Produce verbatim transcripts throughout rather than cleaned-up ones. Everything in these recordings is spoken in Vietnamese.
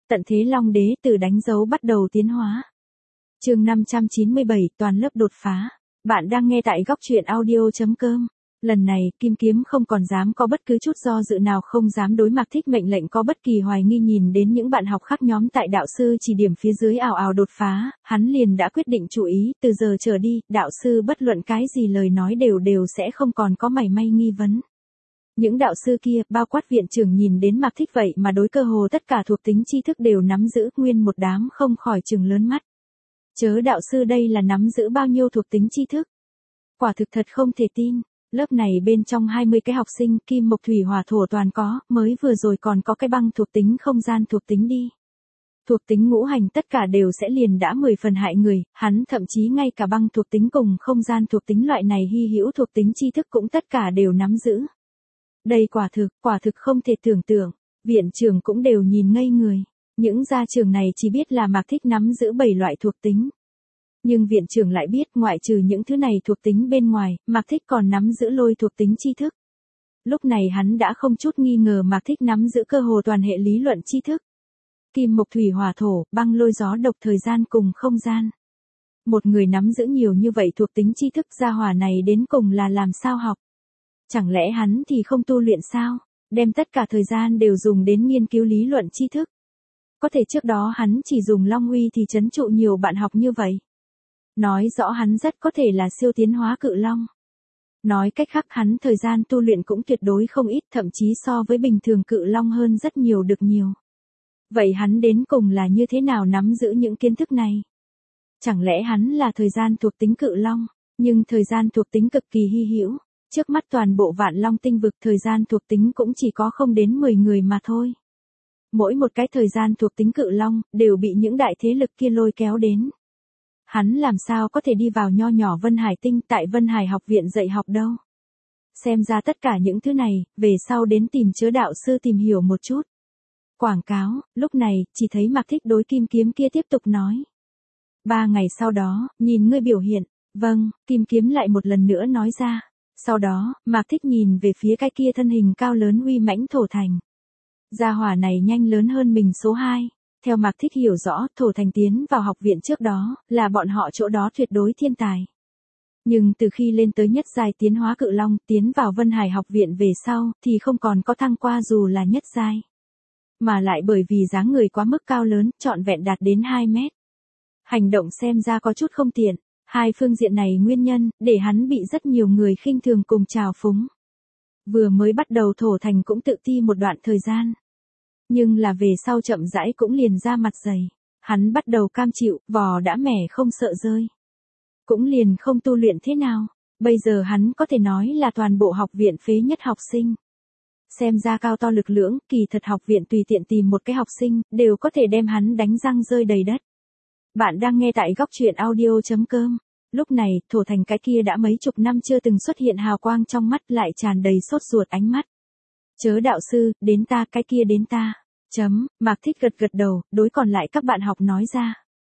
Tận thế Long Đế từ đánh dấu bắt đầu tiến hóa. Chương năm trăm chín mươi bảy, toàn lớp đột phá. Bạn đang nghe tại góc truyện audio chấm com. Lần này, Kim Kiếm không còn dám có bất cứ chút do dự nào, không dám đối Mạc Thích mệnh lệnh có bất kỳ hoài nghi. Nhìn đến những bạn học khác nhóm tại đạo sư chỉ điểm phía dưới ào ào đột phá, hắn liền đã quyết định chú ý, từ giờ trở đi, đạo sư bất luận cái gì lời nói đều đều sẽ không còn có mảy may nghi vấn. Những đạo sư kia, bao quát viện trưởng, nhìn đến Mạc Thích vậy mà đối cơ hồ tất cả thuộc tính tri thức đều nắm giữ, nguyên một đám không khỏi trừng lớn mắt. Chớ đạo sư đây là nắm giữ bao nhiêu thuộc tính tri thức? Quả thực thật không thể tin. Lớp này bên trong hai mươi cái học sinh, kim mộc thủy hỏa thổ toàn có, mới vừa rồi còn có cái băng thuộc tính không gian thuộc tính đi. Thuộc tính ngũ hành tất cả đều sẽ liền đã mười phần hại người, hắn thậm chí ngay cả băng thuộc tính cùng không gian thuộc tính loại này hy hữu thuộc tính tri thức cũng tất cả đều nắm giữ. Đây quả thực, quả thực không thể tưởng tượng, viện trưởng cũng đều nhìn ngây người. Những gia trưởng này chỉ biết là Mạc Thích nắm giữ bảy loại thuộc tính. Nhưng viện trưởng lại biết ngoại trừ những thứ này thuộc tính bên ngoài, Mạc Thích còn nắm giữ lôi thuộc tính tri thức. Lúc này hắn đã không chút nghi ngờ Mạc Thích nắm giữ cơ hồ toàn hệ lý luận tri thức. Kim mộc thủy hỏa thổ, băng lôi gió độc, thời gian cùng không gian. Một người nắm giữ nhiều như vậy thuộc tính tri thức, gia hỏa này đến cùng là làm sao học? Chẳng lẽ hắn thì không tu luyện sao? Đem tất cả thời gian đều dùng đến nghiên cứu lý luận tri thức. Có thể trước đó hắn chỉ dùng Long Uy thì trấn trụ nhiều bạn học như vậy. Nói rõ hắn rất có thể là siêu tiến hóa cự long. Nói cách khác, hắn thời gian tu luyện cũng tuyệt đối không ít, thậm chí so với bình thường cự long hơn rất nhiều được nhiều. Vậy hắn đến cùng là như thế nào nắm giữ những kiến thức này? Chẳng lẽ hắn là thời gian thuộc tính cự long, nhưng thời gian thuộc tính cực kỳ hy hữu. Trước mắt toàn bộ Vạn Long tinh vực thời gian thuộc tính cũng chỉ có không đến mười người mà thôi. Mỗi một cái thời gian thuộc tính cự long, đều bị những đại thế lực kia lôi kéo đến. Hắn làm sao có thể đi vào nho nhỏ Vân Hải Tinh tại Vân Hải học viện dạy học đâu. Xem ra tất cả những thứ này, về sau đến tìm Chớ đạo sư tìm hiểu một chút. Quảng cáo, lúc này, chỉ thấy Mạc Thích đối Kim Kiếm kia tiếp tục nói. Ba ngày sau đó, nhìn ngươi biểu hiện. Vâng, Kim Kiếm lại một lần nữa nói ra. Sau đó, Mạc Thích nhìn về phía cái kia thân hình cao lớn uy mãnh Thổ Thành. Gia hỏa này nhanh lớn hơn mình số hai. Theo Mạc Thích hiểu rõ, Thổ Thành tiến vào học viện trước đó, là bọn họ chỗ đó tuyệt đối thiên tài. Nhưng từ khi lên tới nhất giai tiến hóa cự long, tiến vào Vân Hải học viện về sau, thì không còn có thăng qua dù là nhất giai. Mà lại bởi vì dáng người quá mức cao lớn, trọn vẹn đạt đến hai mét. Hành động xem ra có chút không tiện. Hai phương diện này nguyên nhân, để hắn bị rất nhiều người khinh thường cùng trào phúng. Vừa mới bắt đầu Thổ Thành cũng tự ti một đoạn thời gian. Nhưng là về sau chậm rãi cũng liền ra mặt dày. Hắn bắt đầu cam chịu, vò đã mẻ không sợ rơi. Cũng liền không tu luyện thế nào. Bây giờ hắn có thể nói là toàn bộ học viện phế nhất học sinh. Xem ra cao to lực lưỡng, kỳ thật học viện tùy tiện tìm một cái học sinh, đều có thể đem hắn đánh răng rơi đầy đất. Bạn đang nghe tại góc truyện audio chấm com. Lúc này, Thổ Thành cái kia đã mấy chục năm chưa từng xuất hiện hào quang trong mắt lại tràn đầy sốt ruột ánh mắt. Chớ đạo sư, đến ta, cái kia đến ta. Chấm, Mạc Thích gật gật đầu, đối còn lại các bạn học nói ra.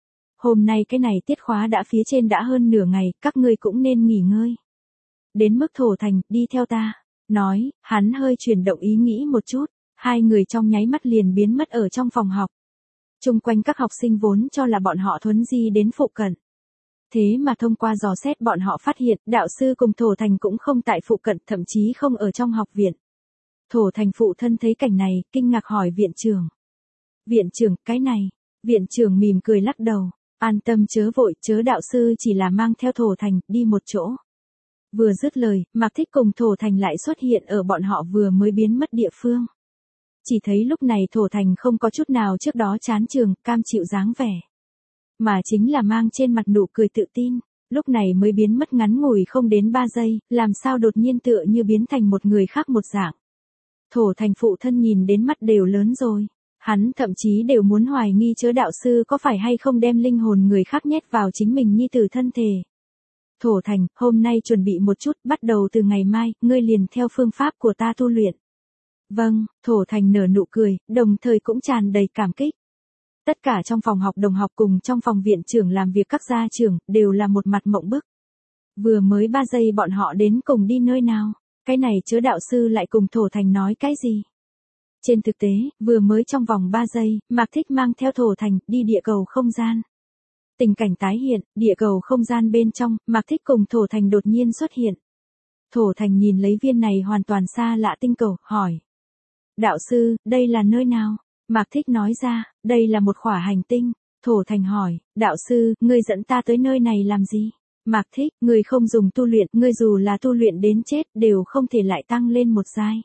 Hôm nay cái này tiết khóa đã phía trên đã hơn nửa ngày, các ngươi cũng nên nghỉ ngơi. Đến mức Thổ Thành, đi theo ta. Nói, hắn hơi chuyển động ý nghĩ một chút, hai người trong nháy mắt liền biến mất ở trong phòng học. Chung quanh các học sinh vốn cho là bọn họ thuấn di đến phụ cận. Thế mà thông qua dò xét bọn họ phát hiện, đạo sư cùng Thổ Thành cũng không tại phụ cận, thậm chí không ở trong học viện. Thổ Thành phụ thân thấy cảnh này, kinh ngạc hỏi viện trưởng. Viện trưởng, cái này. Viện trưởng mỉm cười lắc đầu. An tâm chớ vội, Chớ đạo sư chỉ là mang theo Thổ Thành, đi một chỗ. Vừa dứt lời, Mạc Thích cùng Thổ Thành lại xuất hiện ở bọn họ vừa mới biến mất địa phương. Chỉ thấy lúc này Thổ Thành không có chút nào trước đó chán trường, cam chịu dáng vẻ. Mà chính là mang trên mặt nụ cười tự tin, lúc này mới biến mất ngắn ngủi không đến ba giây, làm sao đột nhiên tựa như biến thành một người khác một dạng. Thổ Thành phụ thân nhìn đến mắt đều lớn rồi, hắn thậm chí đều muốn hoài nghi Chớ đạo sư có phải hay không đem linh hồn người khác nhét vào chính mình nhi tử thân thể. Thổ Thành, hôm nay chuẩn bị một chút, bắt đầu từ ngày mai, ngươi liền theo phương pháp của ta tu luyện. Vâng, Thổ Thành nở nụ cười, đồng thời cũng tràn đầy cảm kích. Tất cả trong phòng học đồng học cùng trong phòng viện trưởng làm việc các gia trưởng, đều là một mặt mộng bức. Vừa mới ba giây bọn họ đến cùng đi nơi nào, cái này Chớ đạo sư lại cùng Thổ Thành nói cái gì? Trên thực tế, vừa mới trong vòng ba giây, Mạc Thích mang theo Thổ Thành đi địa cầu không gian. Tình cảnh tái hiện, địa cầu không gian bên trong, Mạc Thích cùng Thổ Thành đột nhiên xuất hiện. Thổ Thành nhìn lấy viên này hoàn toàn xa lạ tinh cầu, hỏi. Đạo sư, đây là nơi nào? Mạc Thích nói ra, đây là một khỏa hành tinh. Thổ Thành hỏi, đạo sư, ngươi dẫn ta tới nơi này làm gì? Mạc Thích, ngươi không dùng tu luyện, ngươi dù là tu luyện đến chết đều không thể lại tăng lên một giai.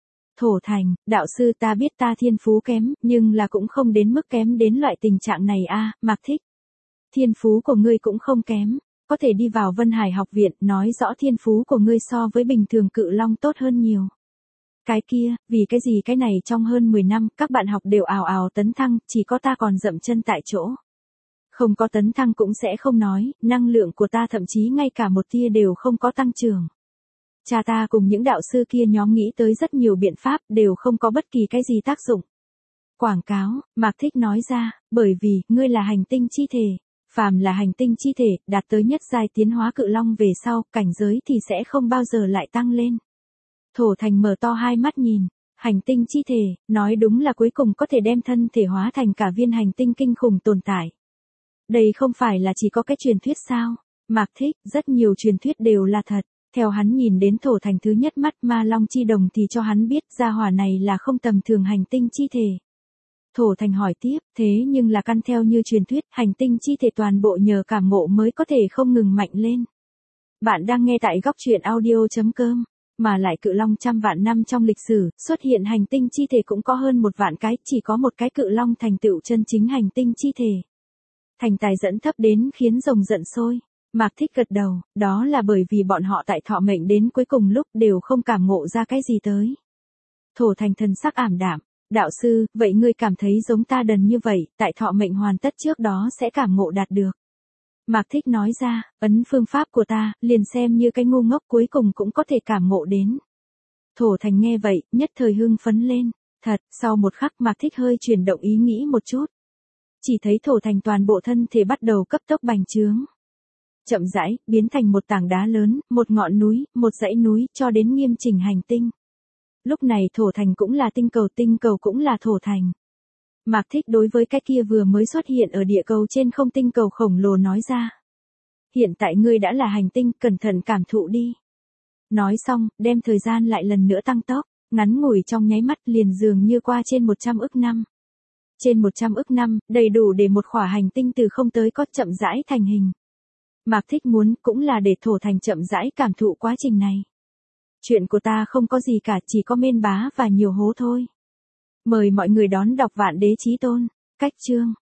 Thổ Thành, đạo sư ta biết ta thiên phú kém, nhưng là cũng không đến mức kém đến loại tình trạng này a. Mạc Thích. Thiên phú của ngươi cũng không kém, có thể đi vào Vân Hải học viện, nói rõ thiên phú của ngươi so với bình thường cự long tốt hơn nhiều. Cái kia, vì cái gì cái này trong hơn mười năm, các bạn học đều ào ào tấn thăng, chỉ có ta còn dậm chân tại chỗ. Không có tấn thăng cũng sẽ không nói, năng lượng của ta thậm chí ngay cả một tia đều không có tăng trưởng. Cha ta cùng những đạo sư kia nhóm nghĩ tới rất nhiều biện pháp, đều không có bất kỳ cái gì tác dụng. Quảng cáo, Mạc Thích nói ra, bởi vì, ngươi là hành tinh chi thể. Phàm là hành tinh chi thể, đạt tới nhất giai tiến hóa cự long về sau, cảnh giới thì sẽ không bao giờ lại tăng lên. Thổ Thành mở to hai mắt nhìn, hành tinh chi thể, nói đúng là cuối cùng có thể đem thân thể hóa thành cả viên hành tinh kinh khủng tồn tại. Đây không phải là chỉ có cái truyền thuyết sao? Mạc Thích, rất nhiều truyền thuyết đều là thật. Theo hắn nhìn đến Thổ Thành thứ nhất mắt ma long chi đồng thì cho hắn biết gia hỏa này là không tầm thường hành tinh chi thể. Thổ Thành hỏi tiếp, thế nhưng là căn theo như truyền thuyết, hành tinh chi thể toàn bộ nhờ cảm ngộ mới có thể không ngừng mạnh lên. Bạn đang nghe tại góc truyện audio chấm com, mà lại cự long trăm vạn năm trong lịch sử, xuất hiện hành tinh chi thể cũng có hơn một vạn cái, chỉ có một cái cự long thành tựu chân chính hành tinh chi thể. Thành tài dẫn thấp đến khiến rồng giận sôi. Mạc Thích gật đầu, đó là bởi vì bọn họ tại thọ mệnh đến cuối cùng lúc đều không cảm ngộ ra cái gì tới. Thổ Thành thần sắc ảm đạm. Đạo sư, vậy ngươi cảm thấy giống ta đần như vậy, tại thọ mệnh hoàn tất trước đó sẽ cảm ngộ đạt được. Mạc Thích nói ra, ấn phương pháp của ta, liền xem như cái ngu ngốc cuối cùng cũng có thể cảm ngộ đến. Thổ Thành nghe vậy, nhất thời hưng phấn lên. Thật, sau một khắc Mạc Thích hơi chuyển động ý nghĩ một chút. Chỉ thấy Thổ Thành toàn bộ thân thể bắt đầu cấp tốc bành trướng. Chậm rãi, biến thành một tảng đá lớn, một ngọn núi, một dãy núi, cho đến nghiêm chỉnh hành tinh. Lúc này Thổ Thành cũng là tinh cầu, tinh cầu cũng là Thổ Thành. Mạc Thích đối với cái kia vừa mới xuất hiện ở địa cầu trên không tinh cầu khổng lồ nói ra. Hiện tại ngươi đã là hành tinh, cẩn thận cảm thụ đi. Nói xong, đem thời gian lại lần nữa tăng tốc, ngắn ngủi trong nháy mắt liền dường như qua trên một trăm ức năm. Trên một trăm ức năm, đầy đủ để một khỏa hành tinh từ không tới có chậm rãi thành hình. Mạc Thích muốn, cũng là để Thổ Thành chậm rãi cảm thụ quá trình này. Chuyện của ta không có gì cả, chỉ có mên bá và nhiều hố thôi. Mời mọi người đón đọc Vạn Đế Chí Tôn. Cách chương.